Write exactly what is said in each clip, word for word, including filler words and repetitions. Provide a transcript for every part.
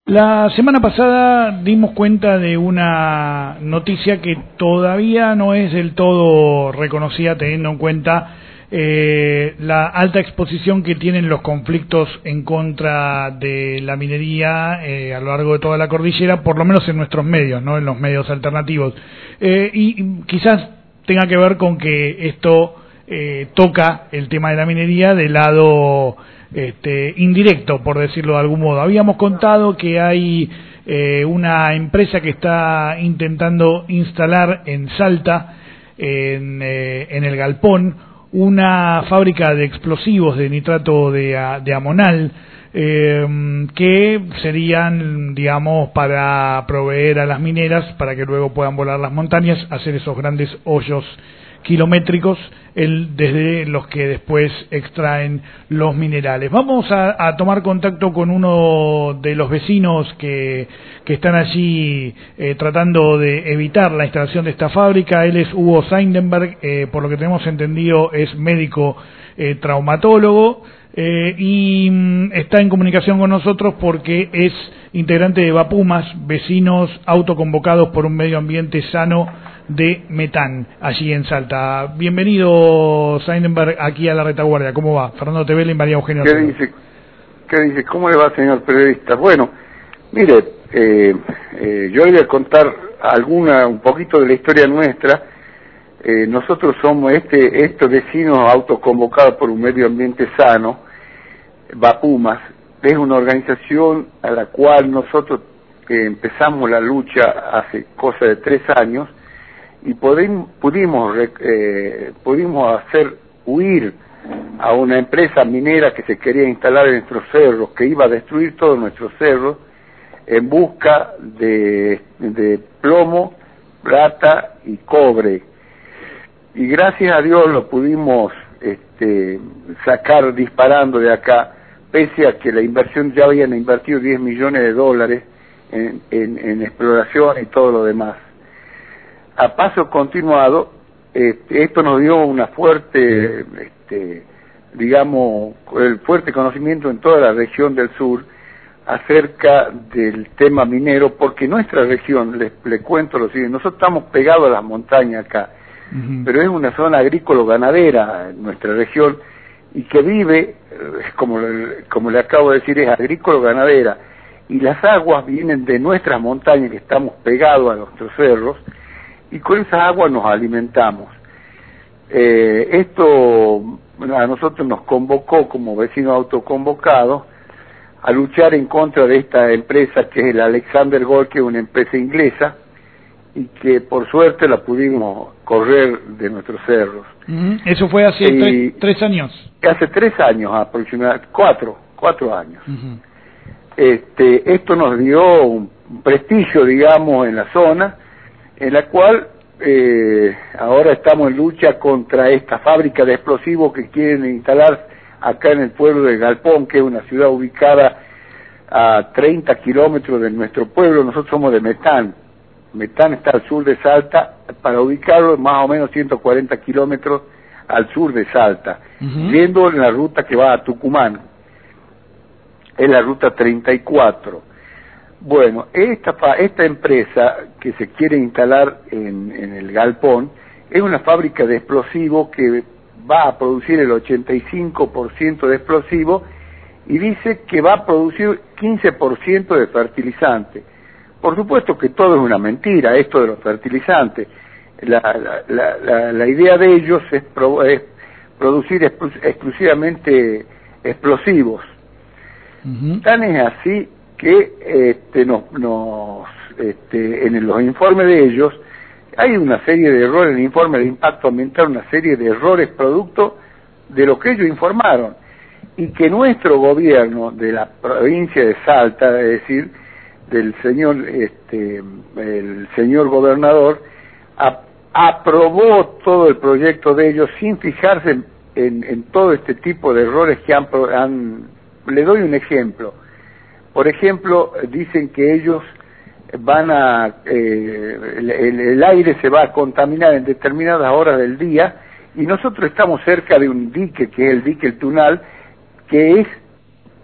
La semana pasada dimos cuenta de una noticia que todavía no es del todo reconocida, teniendo en cuenta eh, la alta exposición que tienen los conflictos en contra de la minería eh, a lo largo de toda la cordillera, por lo menos en nuestros medios, no en los medios alternativos. Eh, y, y quizás tenga que ver con que esto eh, toca el tema de la minería del lado Este, indirecto, por decirlo de algún modo. Habíamos contado que hay eh, una empresa que está intentando instalar en Salta, en, eh, en el Galpón, una fábrica de explosivos de nitrato de, de amonal, eh, que serían, digamos, para proveer a las mineras, para que luego puedan volar las montañas, hacer esos grandes hoyos kilométricos el, desde los que después extraen los minerales. Vamos a, a tomar contacto con uno de los vecinos que, que están allí eh, tratando de evitar la instalación de esta fábrica. Él es Hugo Seidenberg, eh, por lo que tenemos entendido es médico eh, traumatólogo eh, y mm, está en comunicación con nosotros porque es integrante de Vapumas, vecinos autoconvocados por un medio ambiente sano de Metán, allí en Salta. Bienvenido, Seidenberg, aquí a La Retaguardia. ¿Cómo va? Fernando Tevele y María Eugenia. ¿Qué dice? ¿Qué dice? ¿Cómo le va, señor periodista? Bueno, mire, eh, eh, yo le voy a contar alguna, un poquito de la historia nuestra. Eh, nosotros somos este, estos vecinos autoconvocados por un medio ambiente sano, Vapumas. Es una organización a la cual nosotros eh, empezamos la lucha hace cosa de tres años, y pudimos, pudimos, eh, pudimos hacer huir a una empresa minera que se quería instalar en nuestros cerros, que iba a destruir todos nuestros cerros, en busca de, de plomo, plata y cobre. Y gracias a Dios lo pudimos este, sacar disparando de acá, pese a que la inversión, ya habían invertido diez millones de dólares en, en, en exploración y todo lo demás. A paso continuado, este, esto nos dio una fuerte, este, digamos, el fuerte conocimiento en toda la región del sur acerca del tema minero, porque nuestra región, les, les cuento lo siguiente, nosotros estamos pegados a las montañas acá, uh-huh. pero es una zona agrícola-ganadera en nuestra región, y que vive, como, como le acabo de decir, es agrícola-ganadera, y las aguas vienen de nuestras montañas, que estamos pegados a nuestros cerros, y con esas aguas nos alimentamos. Eh, esto a nosotros nos convocó como vecinos autoconvocados a luchar en contra de esta empresa que es el Alexander Gold, que es una empresa inglesa, y que por suerte la pudimos correr de nuestros cerros. Uh-huh. Eso fue hace y, tres, tres años. Hace tres años aproximadamente, cuatro, cuatro años. Uh-huh. Este, esto nos dio un prestigio, digamos, en la zona, en la cual eh, ahora estamos en lucha contra esta fábrica de explosivos que quieren instalar acá en el pueblo de Galpón, que es una ciudad ubicada a treinta kilómetros de nuestro pueblo. Nosotros somos de Metán. Metán está al sur de Salta, para ubicarlo más o menos ciento cuarenta kilómetros al sur de Salta, uh-huh. yendo en la ruta que va a Tucumán. Es la ruta treinta y cuatro. Bueno, esta, esta empresa que se quiere instalar en, en el Galpón es una fábrica de explosivos que va a producir el ochenta y cinco por ciento de explosivos y dice que va a producir quince por ciento de fertilizante. Por supuesto que todo es una mentira, esto de los fertilizantes. La, la, la, la, la idea de ellos es, pro, es producir exclu, exclusivamente explosivos. Uh-huh. Tan es así que este, nos, nos, este, en los informes de ellos hay una serie de errores, en el informe de impacto ambiental, una serie de errores producto de lo que ellos informaron, y que nuestro gobierno de la provincia de Salta, es decir, del señor, este, el señor gobernador, a, aprobó todo el proyecto de ellos sin fijarse en, en, en todo este tipo de errores que han, han... Le doy un ejemplo. Por ejemplo, dicen que ellos van a, eh, el, el aire se va a contaminar en determinadas horas del día, y nosotros estamos cerca de un dique, que es el dique El Tunal, que es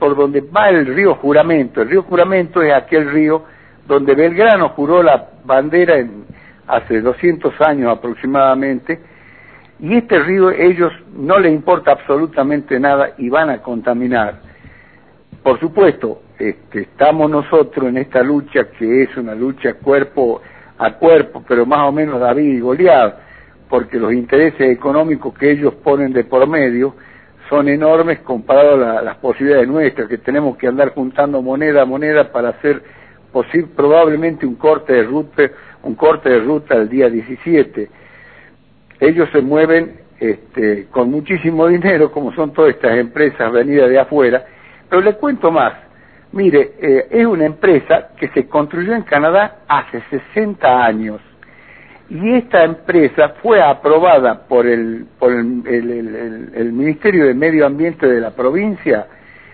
por donde va el río Juramento. El río Juramento es aquel río donde Belgrano juró la bandera en, hace doscientos años aproximadamente, y este río ellos no les importa absolutamente nada y van a contaminar. Por supuesto, este, estamos nosotros en esta lucha que es una lucha cuerpo a cuerpo, pero más o menos David y Goliat, porque los intereses económicos que ellos ponen de por medio son enormes comparados a la, las posibilidades nuestras, que tenemos que andar juntando moneda a moneda para hacer posible probablemente un corte de ruta, un corte de ruta el día diecisiete. Ellos se mueven este, con muchísimo dinero, como son todas estas empresas venidas de afuera, pero les cuento más. Mire, eh, es una empresa que se construyó en Canadá hace sesenta años, y esta empresa fue aprobada por el por el, el, el, el Ministerio de Medio Ambiente de la provincia,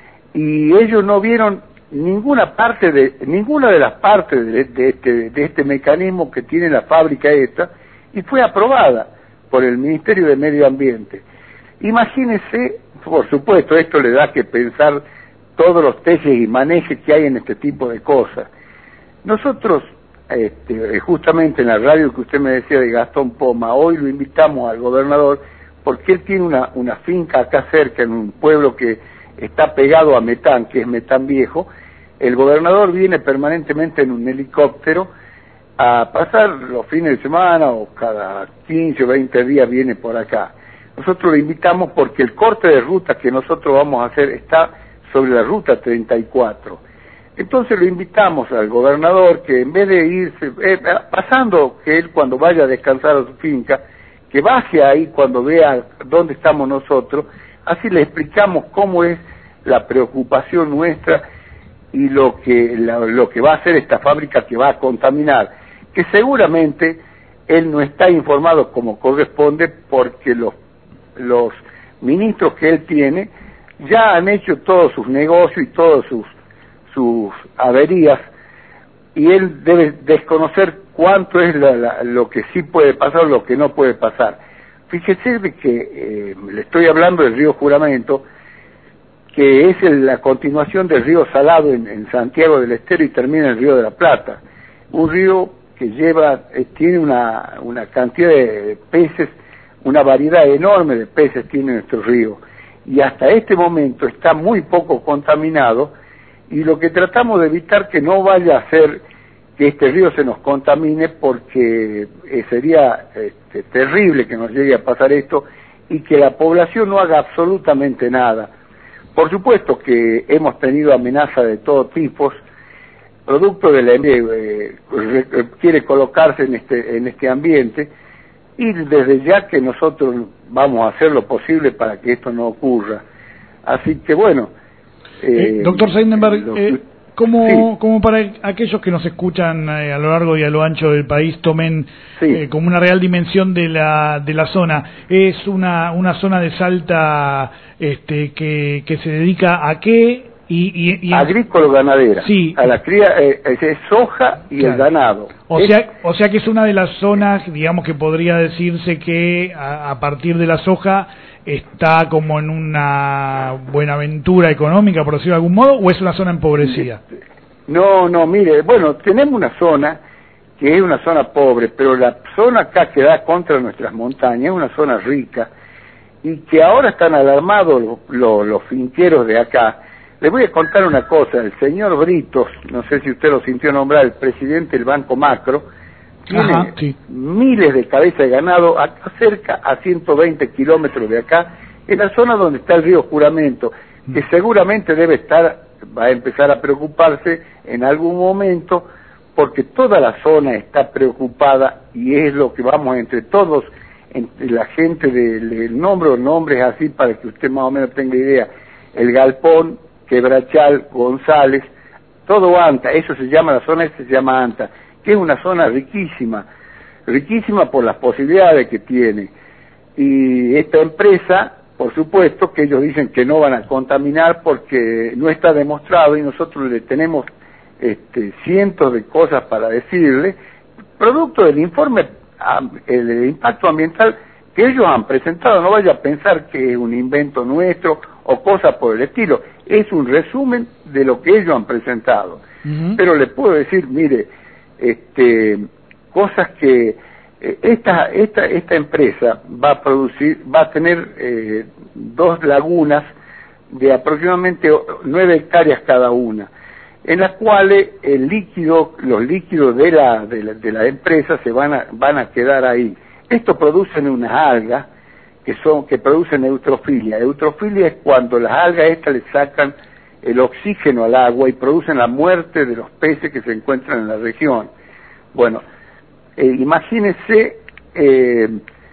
y ellos no vieron ninguna parte de ninguna de las partes de, de este de este mecanismo que tiene la fábrica esta, y fue aprobada por el Ministerio de Medio Ambiente. Imagínense, por supuesto, esto le da que pensar todos los tejes y manejes que hay en este tipo de cosas. Nosotros, este, justamente en la radio que usted me decía de Gastón Poma, hoy lo invitamos al gobernador porque él tiene una, una finca acá cerca, en un pueblo que está pegado a Metán, que es Metán Viejo. El gobernador viene permanentemente en un helicóptero a pasar los fines de semana o cada quince o veinte días viene por acá. Nosotros lo invitamos porque el corte de ruta que nosotros vamos a hacer está sobre la ruta treinta y cuatro. Entonces lo invitamos al gobernador que en vez de irse, eh, pasando que él cuando vaya a descansar a su finca, que baje ahí cuando vea dónde estamos nosotros, así le explicamos cómo es la preocupación nuestra y lo que, la, lo que va a hacer esta fábrica que va a contaminar, que seguramente él no está informado como corresponde porque los, los ministros que él tiene ya han hecho todos sus negocios y todas sus, sus averías, y él debe desconocer cuánto es la, la, lo que sí puede pasar o lo que no puede pasar. Fíjese de que eh, le estoy hablando del río Juramento, que es el, la continuación del río Salado en, en Santiago del Estero y termina en el río de la Plata, un río que lleva, eh, tiene una, una cantidad de peces, una variedad enorme de peces tiene nuestro río, y hasta este momento está muy poco contaminado, y lo que tratamos de evitar que no vaya a ser que este río se nos contamine, porque eh, sería este, terrible que nos llegue a pasar esto y que la población no haga absolutamente nada. Por supuesto que hemos tenido amenazas de todo tipo, producto de la eh, quiere colocarse en este en este ambiente, y desde ya que nosotros vamos a hacer lo posible para que esto no ocurra. Así que bueno, eh, eh, doctor Seidenberg, lo, eh, como, sí. como para aquellos que nos escuchan eh, a lo largo y a lo ancho del país tomen sí. eh, como una real dimensión de la de la zona, es una una zona de Salta este que que se dedica a qué. Y, y, y agrícola-ganadera, sí. a la cría, eh, es soja y claro. el ganado. O es... sea, o sea que es una de las zonas, digamos que podría decirse que a, a partir de la soja está como en una buena aventura económica, por decirlo de algún modo, o es una zona empobrecida. No, no, mire, bueno, tenemos una zona que es una zona pobre, pero la zona acá que da contra nuestras montañas es una zona rica, y que ahora están alarmados los, los, los finqueros de acá. Les voy a contar una cosa, el señor Britos, no sé si usted lo sintió nombrar, el presidente del Banco Macro, tiene Ajá, sí. miles de cabezas de ganado acá cerca, a ciento veinte kilómetros de acá, en la zona donde está el río Juramento, que seguramente debe estar, va a empezar a preocuparse en algún momento, porque toda la zona está preocupada, y es lo que vamos entre todos, entre la gente del nombre o nombres así para que usted más o menos tenga idea, el Galpón, Quebrachal, González, todo Anta, eso se llama, la zona esta se llama Anta, que es una zona riquísima, riquísima por las posibilidades que tiene. Y esta empresa, por supuesto, que ellos dicen que no van a contaminar porque no está demostrado, y nosotros le tenemos este, cientos de cosas para decirle, producto del informe el impacto ambiental que ellos han presentado. No vaya a pensar que es un invento nuestro o cosas por el estilo. es un resumen de lo que ellos han presentado. Uh-huh. Pero les puedo decir, mire, este, cosas que eh, esta, esta, esta empresa va a producir, va a tener eh, dos lagunas de aproximadamente nueve hectáreas cada una, en las cuales el líquido, los líquidos de la, de la, de la empresa se van a, van a quedar ahí. Esto producen unas algas que son, que producen eutrofilia. Eutrofilia es cuando las algas estas le sacan el oxígeno al agua y producen la muerte de los peces que se encuentran en la región. Bueno, eh, imagínense, eh,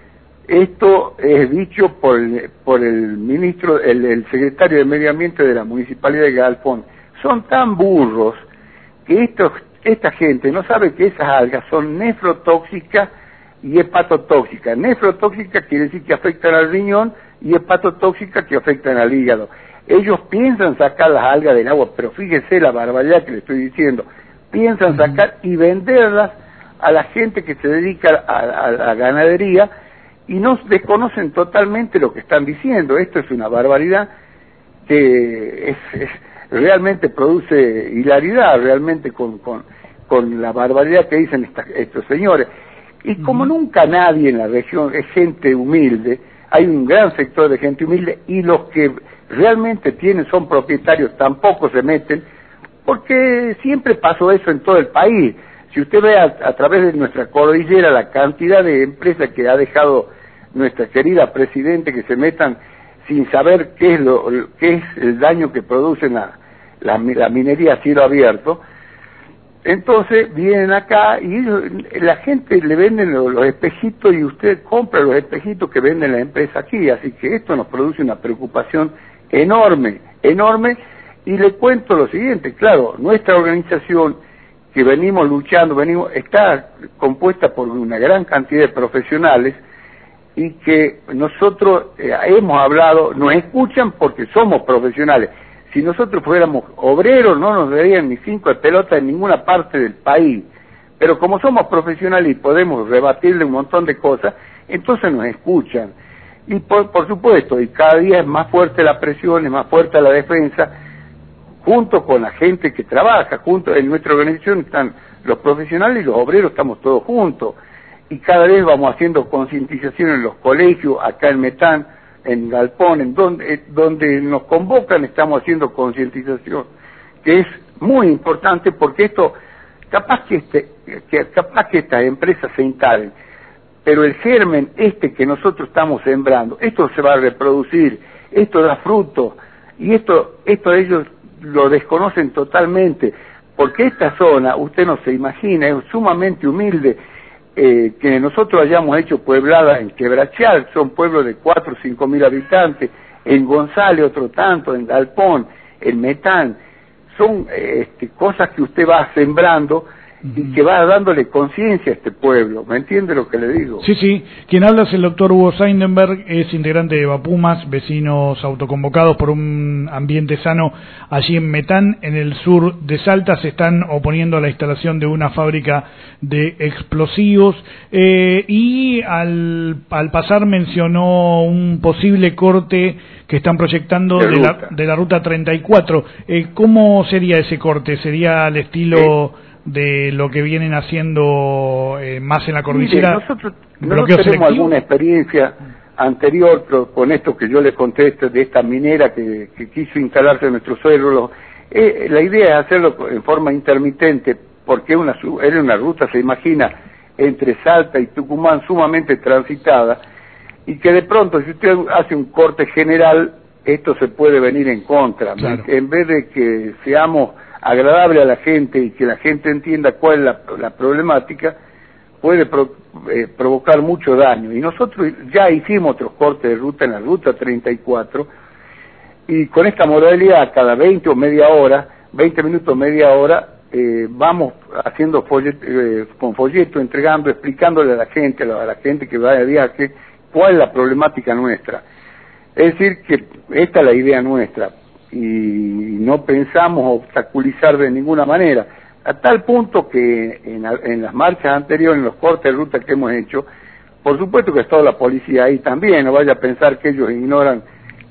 esto es dicho por el, por el ministro, el, el secretario de Medio Ambiente de la Municipalidad de Galpón. Son tan burros que estos, esta gente no sabe que esas algas son nefrotóxicas y hepatotóxicas. Nefrotóxicas quiere decir que afectan al riñón y hepatotóxicas que afectan al hígado. Ellos piensan sacar las algas del agua, pero fíjese la barbaridad que le estoy diciendo. Piensan sacar y venderlas a la gente que se dedica a, a la ganadería y no desconocen totalmente lo que están diciendo. Esto es una barbaridad que es, es, realmente produce hilaridad, realmente con, con, con la barbaridad que dicen esta, estos señores. Y como uh-huh. nunca nadie en la región es gente humilde, hay un gran sector de gente humilde y los que realmente tienen, son propietarios, tampoco se meten, porque siempre pasó eso en todo el país. Si usted ve a, a través de nuestra cordillera la cantidad de empresas que ha dejado nuestra querida Presidente que se metan sin saber qué es lo qué es el daño que produce la, la, la minería a cielo abierto, entonces vienen acá y ellos, la gente le venden los, los espejitos y usted compra los espejitos que venden la empresa aquí, así que esto nos produce una preocupación enorme, enorme, y le cuento lo siguiente, claro, nuestra organización que venimos luchando, venimos, está compuesta por una gran cantidad de profesionales y que nosotros eh, hemos hablado, nos escuchan porque somos profesionales. Si nosotros fuéramos obreros no nos darían ni cinco de pelota en ninguna parte del país, pero como somos profesionales y podemos rebatirle un montón de cosas, entonces nos escuchan. Y por, por supuesto, y cada día es más fuerte la presión, es más fuerte la defensa, junto con la gente que trabaja, junto en nuestra organización están los profesionales y los obreros, estamos todos juntos, y cada vez vamos haciendo concientización en los colegios, acá en Metán, en Galpón, en donde, donde nos convocan estamos haciendo concientización, que es muy importante porque esto, capaz que, este, que capaz que estas empresas se instalen, pero el germen este que nosotros estamos sembrando, esto se va a reproducir, esto da fruto, y esto, esto ellos lo desconocen totalmente, porque esta zona, usted no se imagina, es sumamente humilde. Eh, que nosotros hayamos hecho puebladas en Quebrachal, son pueblos de cuatro o cinco mil habitantes, en González otro tanto, en Galpón, en Metán, son eh, este, cosas que usted va sembrando y que va dándole conciencia a este pueblo, ¿me entiende lo que le digo? Sí, sí, quien habla es el doctor Hugo Seidenberg, es integrante de Vapumas, vecinos autoconvocados por un ambiente sano allí en Metán, en el sur de Salta. Se están oponiendo a la instalación de una fábrica de explosivos eh, y al, al pasar mencionó un posible corte que están proyectando de, de, la, de la ruta treinta y cuatro. Eh, ¿Cómo sería ese corte? ¿Sería al estilo ¿Eh? de lo que vienen haciendo eh, más en la cordillera? Mire, nosotros, nosotros tenemos selectivo? alguna experiencia anterior con esto que yo les conté de esta minera que, que quiso instalarse en nuestro suelo. Eh, la idea es hacerlo en forma intermitente porque una, era una ruta, se imagina, entre Salta y Tucumán sumamente transitada y que de pronto si usted hace un corte general esto se puede venir en contra. Claro. En vez de que seamos agradable a la gente y que la gente entienda cuál es la, la problemática, puede pro, eh, provocar mucho daño. Y nosotros ya hicimos otros cortes de ruta en la ruta treinta y cuatro, y con esta modalidad cada veinte o media hora, veinte minutos, media hora, eh, vamos haciendo folleto, eh, con folleto, entregando, explicándole a la gente, a la, a la gente que va de viaje, cuál es la problemática nuestra. Es decir, que esta es la idea nuestra, y no pensamos obstaculizar de ninguna manera, a tal punto que en, en las marchas anteriores, en los cortes de ruta que hemos hecho, por supuesto que ha estado la policía ahí también, no vaya a pensar que ellos ignoran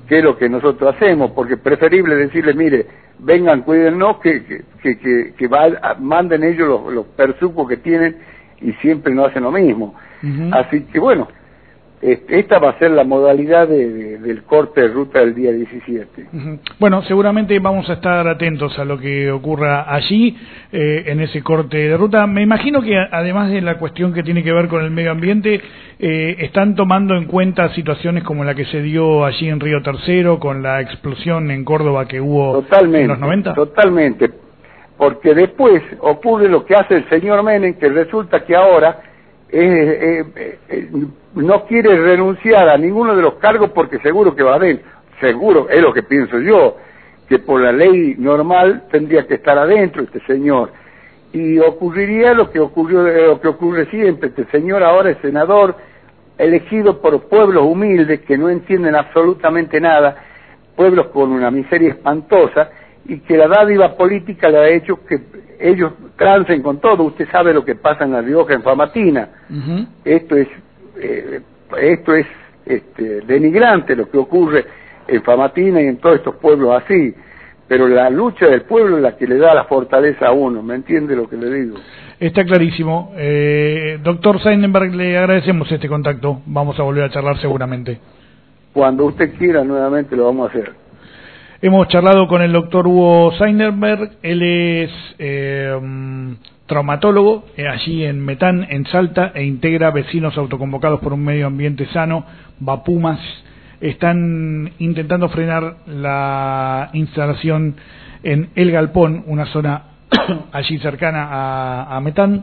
que es lo que nosotros hacemos, porque es preferible decirle, mire, vengan, cuídennos, que que que, que, que va, manden ellos los, los persucos que tienen y siempre no hacen lo mismo. Uh-huh. Así que bueno, esta va a ser la modalidad de, de, del corte de ruta del día diecisiete. Uh-huh. Bueno, seguramente vamos a estar atentos a lo que ocurra allí, eh, en ese corte de ruta. Me imagino que además de la cuestión que tiene que ver con el medio ambiente, eh, están tomando en cuenta situaciones como la que se dio allí en Río Tercero, con la explosión en Córdoba que hubo totalmente, en los noventa. Totalmente, porque después ocurre lo que hace el señor Menem, que resulta que ahora eh, eh, eh, no quiere renunciar a ninguno de los cargos porque seguro que va adentro, seguro, es lo que pienso yo, que por la ley normal tendría que estar adentro este señor, y ocurriría lo que ocurrió, lo que ocurre siempre, este señor ahora es senador, elegido por pueblos humildes que no entienden absolutamente nada, pueblos con una miseria espantosa, y que la dádiva política le ha hecho que ellos transen con todo. Usted sabe lo que pasa en La Rioja, en Famatina. Uh-huh. Esto es eh, esto es este, denigrante lo que ocurre en Famatina y en todos estos pueblos así, pero la lucha del pueblo es la que le da la fortaleza a uno, ¿me entiende lo que le digo? Está clarísimo. Eh, doctor Seidenberg, le agradecemos este contacto, vamos a volver a charlar seguramente. Cuando usted quiera, nuevamente lo vamos a hacer. Hemos charlado con el doctor Hugo Seidenberg, él es eh, traumatólogo eh, allí en Metán, en Salta, e integra Vecinos Autoconvocados por un Medio Ambiente Sano, Vapumas. Están intentando frenar la instalación en El Galpón, una zona allí cercana a, a Metán,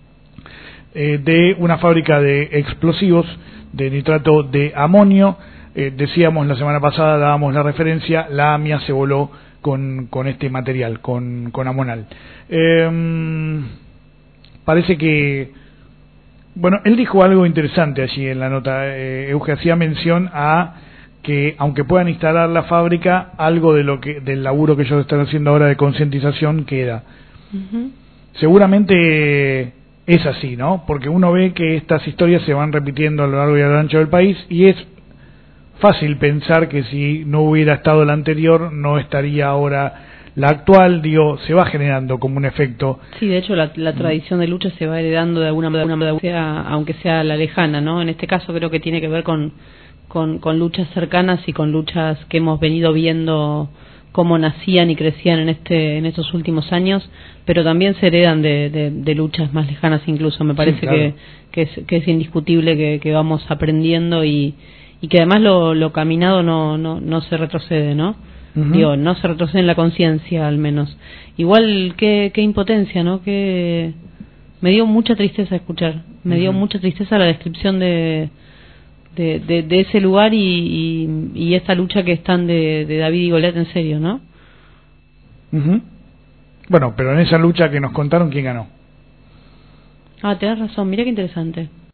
eh, de una fábrica de explosivos de nitrato de amonio. Eh, decíamos la semana pasada, dábamos la referencia, la AMIA se voló con, con este material, con, con amonal. Eh, parece que, bueno, él dijo algo interesante allí en la nota, eh, Euge hacía mención a que aunque puedan instalar la fábrica, algo de lo que del laburo que ellos están haciendo ahora de concientización queda. Uh-huh. Seguramente es así, ¿no? Porque uno ve que estas historias se van repitiendo a lo largo y a lo ancho del país, y es fácil pensar que si no hubiera estado la anterior, no estaría ahora la actual. Digo, se va generando como un efecto. Sí, de hecho la, la tradición de lucha se va heredando de alguna manera, sea, aunque sea la lejana, ¿no? En este caso creo que tiene que ver con, con, con luchas cercanas y con luchas que hemos venido viendo cómo nacían y crecían en este en estos últimos años, pero también se heredan de, de, de luchas más lejanas incluso. Me parece sí, claro. que, que, es, que es indiscutible que, que vamos aprendiendo y y que además lo, lo caminado no, no, no se retrocede, ¿no? Uh-huh. Digo, no se retrocede en la conciencia, al menos. Igual, qué, qué impotencia, ¿no? Que me dio mucha tristeza escuchar, me uh-huh. dio mucha tristeza la descripción de de, de, de ese lugar y, y, y esta lucha que están de, de David y Goliat, en serio, ¿no? Uh-huh. Bueno, pero en esa lucha que nos contaron, ¿quién ganó? Ah, tenés razón, mira qué interesante.